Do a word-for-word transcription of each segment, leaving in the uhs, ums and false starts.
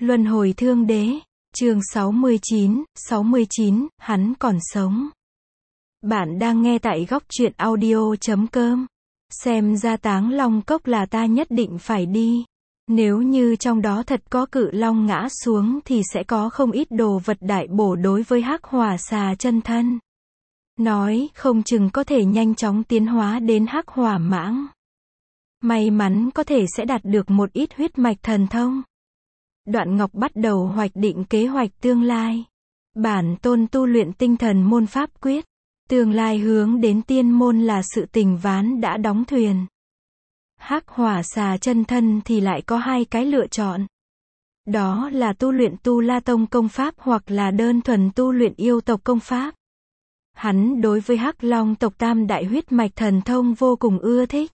Luân hồi thương đế, chương sáu mươi chín, sáu mươi chín, hắn còn sống. Bạn đang nghe tại góc truyện audio chấm com. Xem ra Táng Long Cốc là ta nhất định phải đi. Nếu như trong đó thật có cự long ngã xuống thì sẽ có không ít đồ vật đại bổ đối với Hắc Hỏa Xà chân thân. Nói không chừng có thể nhanh chóng tiến hóa đến Hắc Hỏa Mãng. May mắn có thể sẽ đạt được một ít huyết mạch thần thông. Đoạn Ngọc bắt đầu hoạch định kế hoạch tương lai. Bản tôn tu luyện tinh thần môn pháp quyết. Tương lai hướng đến tiên môn là sự tình ván đã đóng thuyền. Hắc Hỏa Xà chân thân thì lại có hai cái lựa chọn. Đó là tu luyện Tu La Tông công pháp hoặc là đơn thuần tu luyện yêu tộc công pháp. Hắn đối với Hắc Long tộc tam đại huyết mạch thần thông vô cùng ưa thích.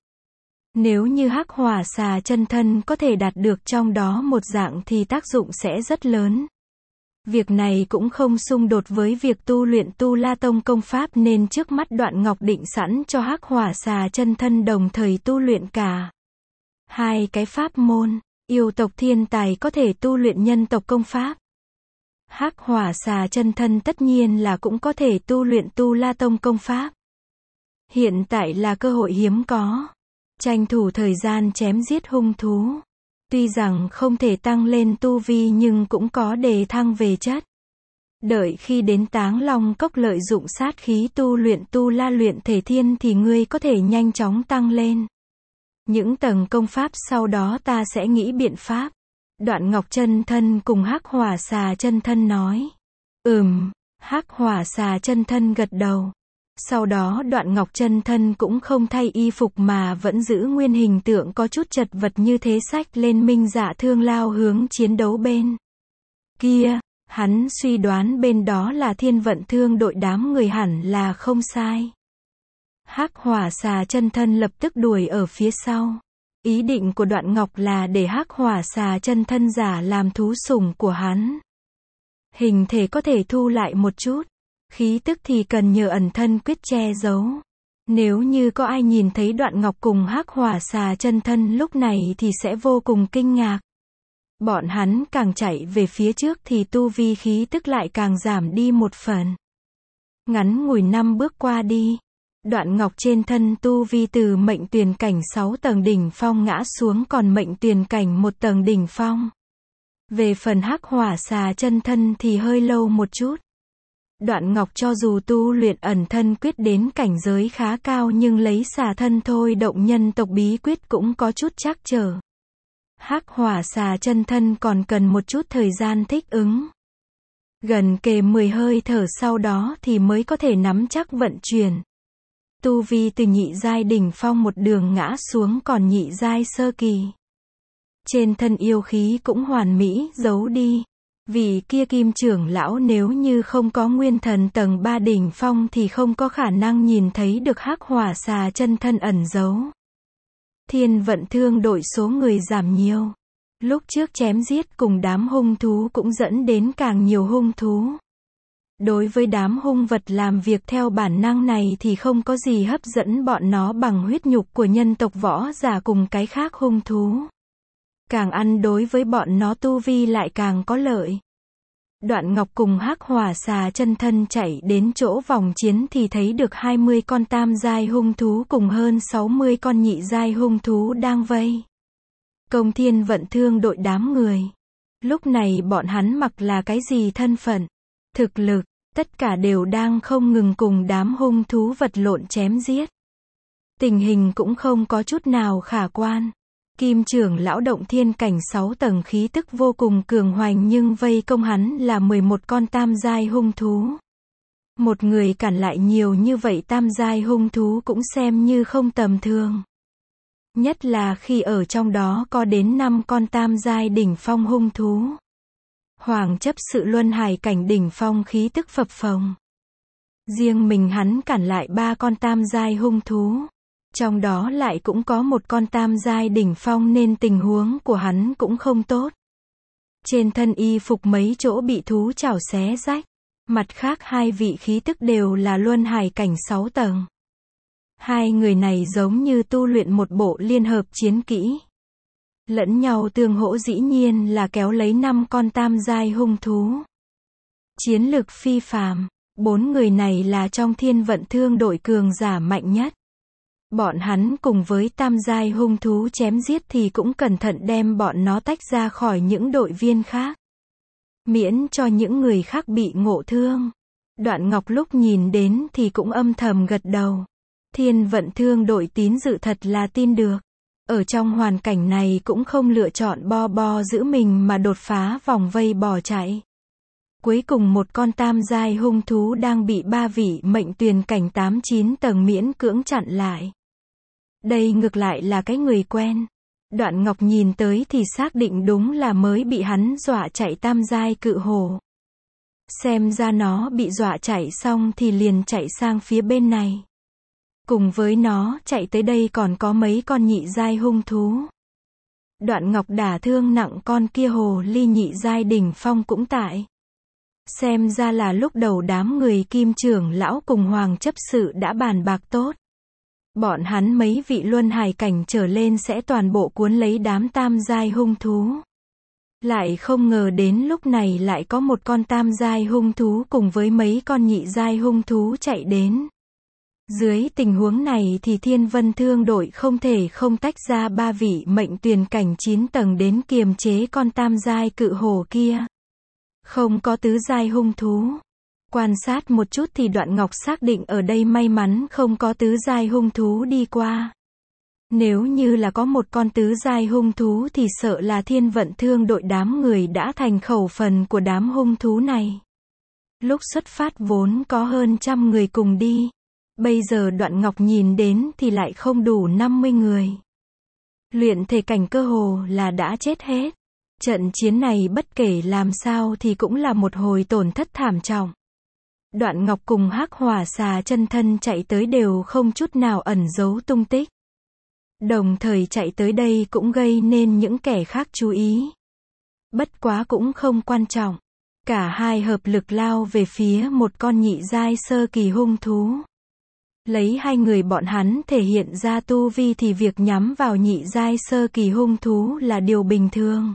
Nếu như Hắc Hỏa Xà chân thân có thể đạt được trong đó một dạng thì tác dụng sẽ rất lớn. Việc này cũng không xung đột với việc tu luyện Tu La Tông công pháp nên trước mắt Đoạn Ngọc định sẵn cho Hắc Hỏa Xà chân thân đồng thời tu luyện cả hai cái pháp môn. Yêu tộc thiên tài có thể tu luyện nhân tộc công pháp. Hắc Hỏa Xà chân thân tất nhiên là cũng có thể tu luyện Tu La Tông công pháp. Hiện tại là cơ hội hiếm có. Tranh thủ thời gian chém giết hung thú. Tuy rằng không thể tăng lên tu vi nhưng cũng có đề thăng về chất. Đợi khi đến Táng Long Cốc lợi dụng sát khí tu luyện Tu La luyện thể thiên thì ngươi có thể nhanh chóng tăng lên. Những tầng công pháp sau đó ta sẽ nghĩ biện pháp. Đoạn Ngọc chân thân cùng Hắc Hỏa Xà chân thân nói. Ừm, Hắc Hỏa Xà chân thân gật đầu. Sau đó Đoạn Ngọc chân thân cũng không thay y phục mà vẫn giữ nguyên hình tượng có chút chật vật như thế xách lên Minh Dạ Thương lao hướng chiến đấu bên kia. Hắn suy đoán bên đó là Thiên Vận Thương đội đám người hẳn là không sai. Hắc Hỏa Xà chân thân lập tức đuổi ở phía sau. Ý định của Đoạn Ngọc là để Hắc Hỏa Xà chân thân giả làm thú sủng của hắn. Hình thể có thể thu lại một chút. Khí tức thì cần nhờ ẩn thân quyết che giấu. Nếu như có ai nhìn thấy Đoạn Ngọc cùng Hắc Hỏa Xà chân thân lúc này thì sẽ vô cùng kinh ngạc. Bọn hắn càng chạy về phía trước thì tu vi khí tức lại càng giảm đi một phần. Ngắn ngủi năm bước qua đi. Đoạn Ngọc trên thân tu vi từ mệnh tuyền cảnh sáu tầng đỉnh phong ngã xuống còn mệnh tuyền cảnh một tầng đỉnh phong. Về phần Hắc Hỏa Xà chân thân thì hơi lâu một chút. Đoạn Ngọc cho dù tu luyện ẩn thân quyết đến cảnh giới khá cao nhưng lấy xà thân thôi động nhân tộc bí quyết cũng có chút trắc trở. Hắc Hỏa Xà chân thân còn cần một chút thời gian thích ứng. Gần kề mười hơi thở sau đó thì mới có thể nắm chắc vận chuyển. Tu vi từ nhị giai đỉnh phong một đường ngã xuống còn nhị giai sơ kỳ. Trên thân yêu khí cũng hoàn mỹ giấu đi. Vì kia Kim trưởng lão nếu như không có nguyên thần tầng ba đỉnh phong thì không có khả năng nhìn thấy được Hắc Hỏa Xà chân thân ẩn giấu. Thiên Vận Thương đội số người giảm nhiều. Lúc trước chém giết cùng đám hung thú cũng dẫn đến càng nhiều hung thú. Đối với đám hung vật làm việc theo bản năng này thì không có gì hấp dẫn bọn nó bằng huyết nhục của nhân tộc võ giả cùng cái khác hung thú. Càng ăn đối với bọn nó tu vi lại càng có lợi. Đoạn Ngọc cùng Hắc Hỏa Xà chân thân chạy đến chỗ vòng chiến thì thấy được hai mươi con tam giai hung thú cùng hơn sáu mươi con nhị giai hung thú đang vây công Thiên Vận Thương đội đám người. Lúc này bọn hắn mặc là cái gì thân phận, thực lực, tất cả đều đang không ngừng cùng đám hung thú vật lộn chém giết. Tình hình cũng không có chút nào khả quan. Kim trưởng lão động thiên cảnh sáu tầng khí tức vô cùng cường hoành nhưng vây công hắn là mười một con tam giai hung thú. Một người cản lại nhiều như vậy tam giai hung thú cũng xem như không tầm thường. Nhất là khi ở trong đó có đến năm con tam giai đỉnh phong hung thú. Hoàng chấp sự luân hải cảnh đỉnh phong khí tức phập phồng. Riêng mình hắn cản lại ba con tam giai hung thú. Trong đó lại cũng có một con tam giai đỉnh phong nên tình huống của hắn cũng không tốt. Trên thân y phục mấy chỗ bị thú chảo xé rách. Mặt khác hai vị khí tức đều là luân hải cảnh sáu tầng. Hai người này giống như tu luyện một bộ liên hợp chiến kỹ. Lẫn nhau tương hỗ dĩ nhiên là kéo lấy năm con tam giai hung thú. Chiến lực phi phàm, bốn người này là trong thiên vận thương đội cường giả mạnh nhất. Bọn hắn cùng với tam giai hung thú chém giết thì cũng cẩn thận đem bọn nó tách ra khỏi những đội viên khác. Miễn cho những người khác bị ngộ thương. Đoạn Ngọc lúc nhìn đến thì cũng âm thầm gật đầu. Thiên vận thương đội tín dự thật là tin được. Ở trong hoàn cảnh này cũng không lựa chọn bo bo giữ mình mà đột phá vòng vây bỏ chạy. Cuối cùng một con tam giai hung thú đang bị ba vị mệnh tuyền cảnh tám chín tầng miễn cưỡng chặn lại. Đây ngược lại là cái người quen. Đoạn Ngọc nhìn tới thì xác định đúng là mới bị hắn dọa chạy tam giai cự hổ. Xem ra nó bị dọa chạy xong thì liền chạy sang phía bên này. Cùng với nó chạy tới đây còn có mấy con nhị giai hung thú. Đoạn Ngọc đả thương nặng con kia hồ ly nhị giai đỉnh phong cũng tại. Xem ra là lúc đầu đám người Kim trưởng lão cùng Hoàng chấp sự đã bàn bạc tốt. Bọn hắn mấy vị luân hải cảnh trở lên sẽ toàn bộ cuốn lấy đám tam giai hung thú. Lại không ngờ đến lúc này lại có một con tam giai hung thú cùng với mấy con nhị giai hung thú chạy đến. Dưới tình huống này thì Thiên Vân Thương đội không thể không tách ra ba vị mệnh tuyền cảnh chín tầng đến kiềm chế con tam giai cự hổ kia. Không có tứ giai hung thú. Quan sát một chút thì Đoạn Ngọc xác định ở đây may mắn không có tứ giai hung thú đi qua. Nếu như là có một con tứ giai hung thú thì sợ là Thiên Vận Thương đội đám người đã thành khẩu phần của đám hung thú này. Lúc xuất phát vốn có hơn trăm người cùng đi. Bây giờ Đoạn Ngọc nhìn đến thì lại không đủ năm mươi người. Luyện thể cảnh cơ hồ là đã chết hết. Trận chiến này bất kể làm sao thì cũng là một hồi tổn thất thảm trọng. Đoạn Ngọc cùng Hắc Hỏa Xà chân thân chạy tới đều không chút nào ẩn giấu tung tích. Đồng thời chạy tới đây cũng gây nên những kẻ khác chú ý. Bất quá cũng không quan trọng. Cả hai hợp lực lao về phía một con nhị giai sơ kỳ hung thú. Lấy hai người bọn hắn thể hiện ra tu vi thì việc nhắm vào nhị giai sơ kỳ hung thú là điều bình thường.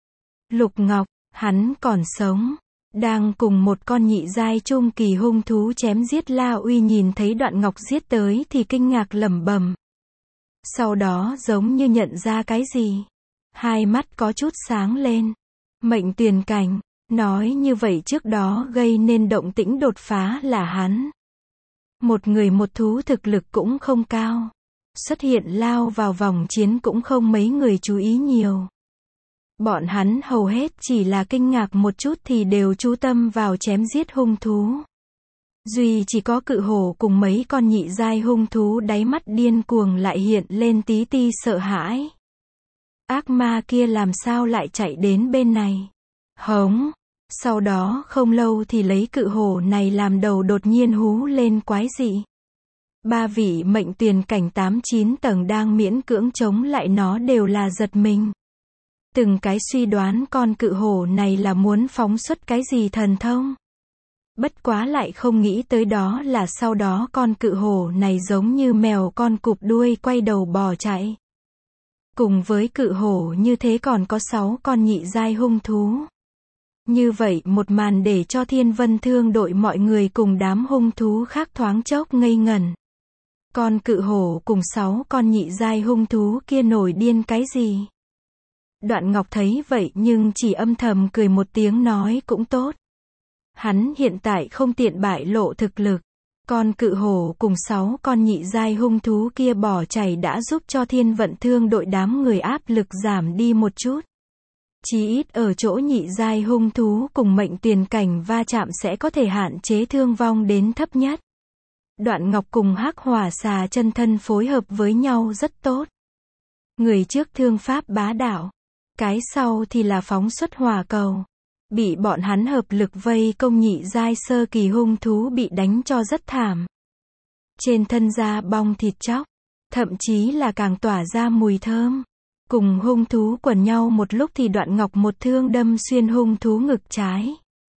Lục Ngọc, hắn còn sống. Đang cùng một con nhị giai trung kỳ hung thú chém giết La Uy nhìn thấy Đoạn Ngọc giết tới thì kinh ngạc lẩm bẩm. Sau đó giống như nhận ra cái gì. Hai mắt có chút sáng lên. Mệnh tuyền cảnh, nói như vậy trước đó gây nên động tĩnh đột phá là hắn. Một người một thú thực lực cũng không cao. Xuất hiện lao vào vòng chiến cũng không mấy người chú ý nhiều. Bọn hắn hầu hết chỉ là kinh ngạc một chút thì đều chú tâm vào chém giết hung thú. Duy chỉ có cự hổ cùng mấy con nhị giai hung thú đáy mắt điên cuồng lại hiện lên tí ti sợ hãi. Ác ma kia làm sao lại chạy đến bên này? Hống! Sau đó không lâu thì lấy cự hổ này làm đầu đột nhiên hú lên quái dị. Ba vị mệnh tuyền cảnh tám chín tầng đang miễn cưỡng chống lại nó đều là giật mình. Từng cái suy đoán con cự hổ này là muốn phóng xuất cái gì thần thông. Bất quá lại không nghĩ tới đó là sau đó con cự hổ này giống như mèo con cụp đuôi quay đầu bò chạy. Cùng với cự hổ như thế còn có sáu con nhị giai hung thú. Như vậy một màn để cho Thiên Vân Thương đội mọi người cùng đám hung thú khác thoáng chốc ngây ngẩn. Con cự hổ cùng sáu con nhị giai hung thú kia nổi điên cái gì? Đoạn Ngọc thấy vậy nhưng chỉ âm thầm cười một tiếng nói cũng tốt. Hắn hiện tại không tiện bại lộ thực lực. Con cự hổ cùng sáu con nhị giai hung thú kia bỏ chạy đã giúp cho Thiên Vận Thương đội đám người áp lực giảm đi một chút. Chí ít ở chỗ nhị giai hung thú cùng mệnh tuyền cảnh va chạm sẽ có thể hạn chế thương vong đến thấp nhất. Đoạn Ngọc cùng Hắc Hỏa Xà chân thân phối hợp với nhau rất tốt. Người trước thương pháp bá đạo. Cái sau thì là phóng xuất hỏa cầu. Bị bọn hắn hợp lực vây công nhị giai sơ kỳ hung thú bị đánh cho rất thảm. Trên thân da bong thịt chóc. Thậm chí là càng tỏa ra mùi thơm. Cùng hung thú quần nhau một lúc thì Đoạn Ngọc một thương đâm xuyên hung thú ngực trái.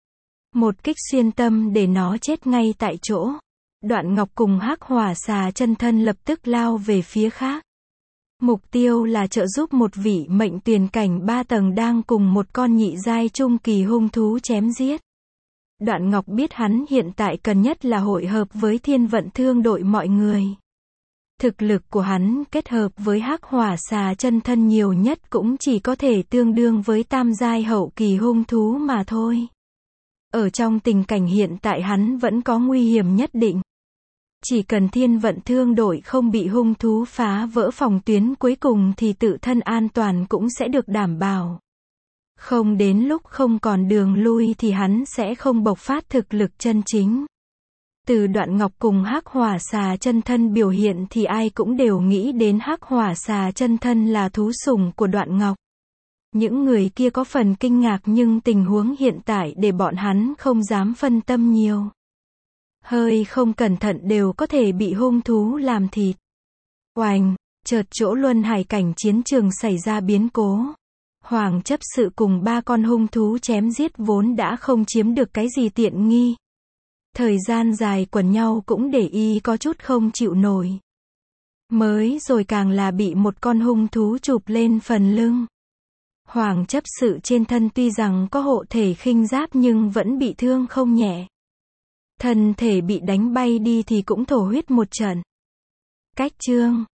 Một kích xuyên tâm để nó chết ngay tại chỗ. Đoạn Ngọc cùng Hắc Hỏa Xà chân thân lập tức lao về phía khác. Mục tiêu là trợ giúp một vị mệnh tuyển cảnh ba tầng đang cùng một con nhị giai trung kỳ hung thú chém giết. Đoạn Ngọc biết hắn hiện tại cần nhất là hội hợp với thiên vận thương đội mọi người. Thực lực của hắn kết hợp với hắc hỏa xà chân thân nhiều nhất cũng chỉ có thể tương đương với tam giai hậu kỳ hung thú mà thôi. Ở trong tình cảnh hiện tại hắn vẫn có nguy hiểm nhất định. Chỉ cần thiên vận thương đội không bị hung thú phá vỡ phòng tuyến cuối cùng thì tự thân an toàn cũng sẽ được đảm bảo. Không đến lúc không còn đường lui thì hắn sẽ không bộc phát thực lực chân chính. Từ Đoạn Ngọc cùng hắc hỏa xà chân thân biểu hiện thì ai cũng đều nghĩ đến hắc hỏa xà chân thân là thú sủng của Đoạn Ngọc. Những người kia có phần kinh ngạc nhưng tình huống hiện tại để bọn hắn không dám phân tâm nhiều. Hơi không cẩn thận đều có thể bị hung thú làm thịt. Oành, chợt chỗ luân hải cảnh chiến trường xảy ra biến cố. Hoàng chấp sự cùng ba con hung thú chém giết vốn đã không chiếm được cái gì tiện nghi. Thời gian dài quần nhau cũng để y có chút không chịu nổi. Mới rồi càng là bị một con hung thú chụp lên phần lưng. Hoàng chấp sự trên thân tuy rằng có hộ thể khinh giáp nhưng vẫn bị thương không nhẹ. Thân thể bị đánh bay đi thì cũng thổ huyết một trận. Cách chương